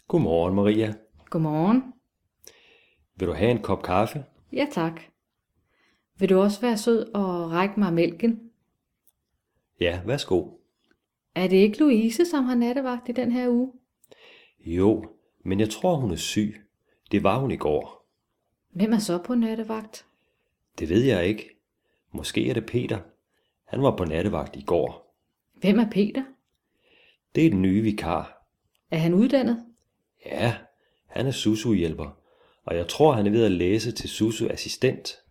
Godmorgen, Maria. Godmorgen. Vil du have en kop kaffe? Ja, tak. Vil du også være sød og række mig mælken? Ja, værsgo. Er det ikke Louise, som har nattevagt i den her uge? Jo, men jeg tror, hun er syg. Det var hun i går. Hvem er så på nattevagt? Det ved jeg ikke. Måske er det Peter. Han var på nattevagt i går. Hvem er Peter? Det er den nye vikar. Er han uddannet? Ja, han er SUSU-hjælper, og jeg tror, han er ved at læse til SUSU-assistent.